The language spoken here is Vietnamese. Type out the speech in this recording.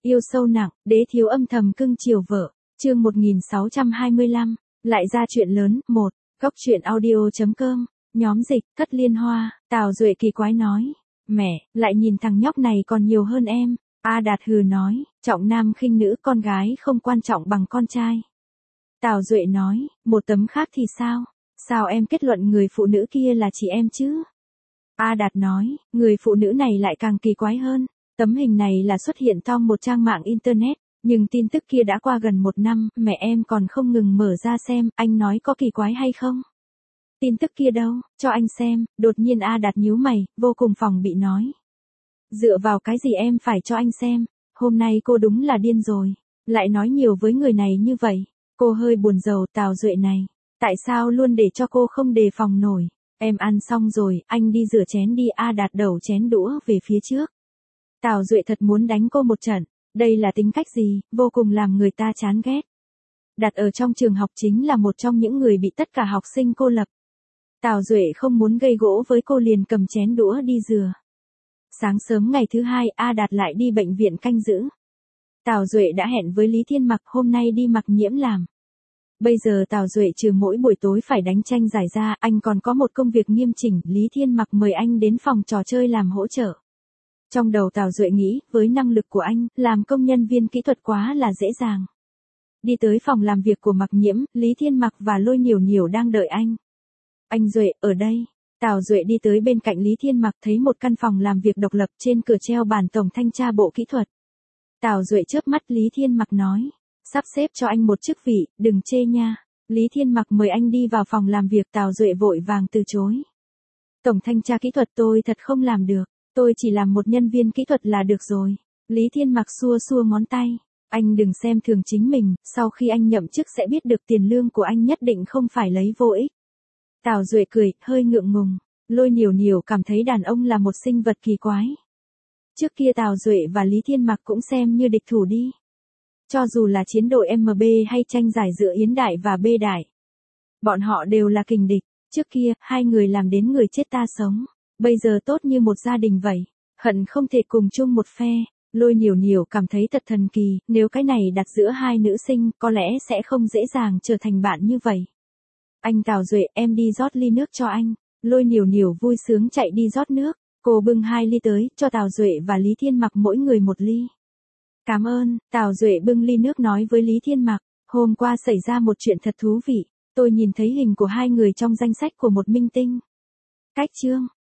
Yêu sâu nặng, đế thiếu âm thầm cưng chiều vợ. Chương 1625, lại ra chuyện lớn. 1. Góc truyện audio.com. Nhóm dịch, Thất Liên Hoa. Tào Duệ kỳ quái nói. Mẹ, lại nhìn thằng nhóc này còn nhiều hơn em. A Đạt hừ nói, trọng nam khinh nữ, con gái không quan trọng bằng con trai. Tào Duệ nói, một tấm khác thì sao? Sao em kết luận người phụ nữ kia là chị em chứ? A Đạt nói, người phụ nữ này lại càng kỳ quái hơn. Tấm hình này là xuất hiện trong một trang mạng internet, nhưng tin tức kia đã qua gần 1 năm, mẹ em còn không ngừng mở ra xem, anh nói có kỳ quái hay không? Tin tức kia đâu, cho anh xem. Đột nhiên A Đạt nhíu mày, vô cùng phòng bị nói. Dựa vào cái gì em phải cho anh xem? Hôm nay cô đúng là điên rồi. Lại nói nhiều với người này như vậy. Cô hơi buồn rầu. Tào Duệ này, tại sao luôn để cho cô không đề phòng nổi? Em ăn xong rồi, anh đi rửa chén đi. A Đạt đầu chén đũa về phía trước. Tào Duệ thật muốn đánh cô một trận. Đây là tính cách gì, vô cùng làm người ta chán ghét. Đặt ở trong trường học chính là một trong những người bị tất cả học sinh cô lập. Tào Duệ không muốn gây gỗ với cô liền cầm chén đũa đi rửa. Sáng sớm ngày thứ hai, A Đạt lại đi bệnh viện canh giữ. Tào Duệ đã hẹn với Lý Thiên Mặc hôm nay đi Mặc Nhiễm làm. Bây giờ Tào Duệ trừ mỗi buổi tối phải đánh tranh giải ra, anh còn có một công việc nghiêm chỉnh. Lý Thiên Mặc mời anh đến phòng trò chơi làm hỗ trợ. Trong đầu Tào Duệ nghĩ, với năng lực của anh, làm công nhân viên kỹ thuật quá là dễ dàng. Đi tới phòng làm việc của Mặc Nhiễm, Lý Thiên Mặc và Lôi Nhiểu Nhiểu đang đợi anh. Anh Duệ, ở đây. Tào Duệ đi tới bên cạnh Lý Thiên Mặc, thấy một căn phòng làm việc độc lập, trên cửa treo bản tổng thanh tra Bộ Kỹ thuật. Tào Duệ chớp mắt. Lý Thiên Mặc nói, sắp xếp cho anh một chức vị, đừng chê nha. Lý Thiên Mặc mời anh đi vào phòng làm việc. Tào Duệ vội vàng từ chối. Tổng thanh tra kỹ thuật tôi thật không làm được, tôi chỉ làm một nhân viên kỹ thuật là được rồi. Lý Thiên Mặc xua xua ngón tay. Anh đừng xem thường chính mình, sau khi anh nhậm chức sẽ biết được tiền lương của anh nhất định không phải lấy vô ích. Tào Duệ cười, hơi ngượng ngùng. Lôi Nhiểu Nhiểu cảm thấy đàn ông là một sinh vật kỳ quái. Trước kia Tào Duệ và Lý Thiên Mặc cũng xem như địch thủ đi. Cho dù là chiến đội MB hay tranh giải giữa Yến Đại và B Đại. Bọn họ đều là kình địch. Trước kia, hai người làm đến người chết ta sống. Bây giờ tốt như một gia đình vậy. Hận không thể cùng chung một phe. Lôi Nhiểu Nhiểu cảm thấy thật thần kỳ, nếu cái này đặt giữa hai nữ sinh, có lẽ sẽ không dễ dàng trở thành bạn như vậy. Anh Tào Duệ, em đi rót ly nước cho anh. Lôi Nhiểu Nhiểu vui sướng chạy đi rót nước. Cô bưng 2 ly tới, cho Tào Duệ và Lý Thiên Mặc mỗi người 1 ly. Cảm ơn. Tào Duệ bưng ly nước nói với Lý Thiên Mặc, hôm qua xảy ra một chuyện thật thú vị. Tôi nhìn thấy hình của 2 người trong danh sách của một minh tinh. Cách chương.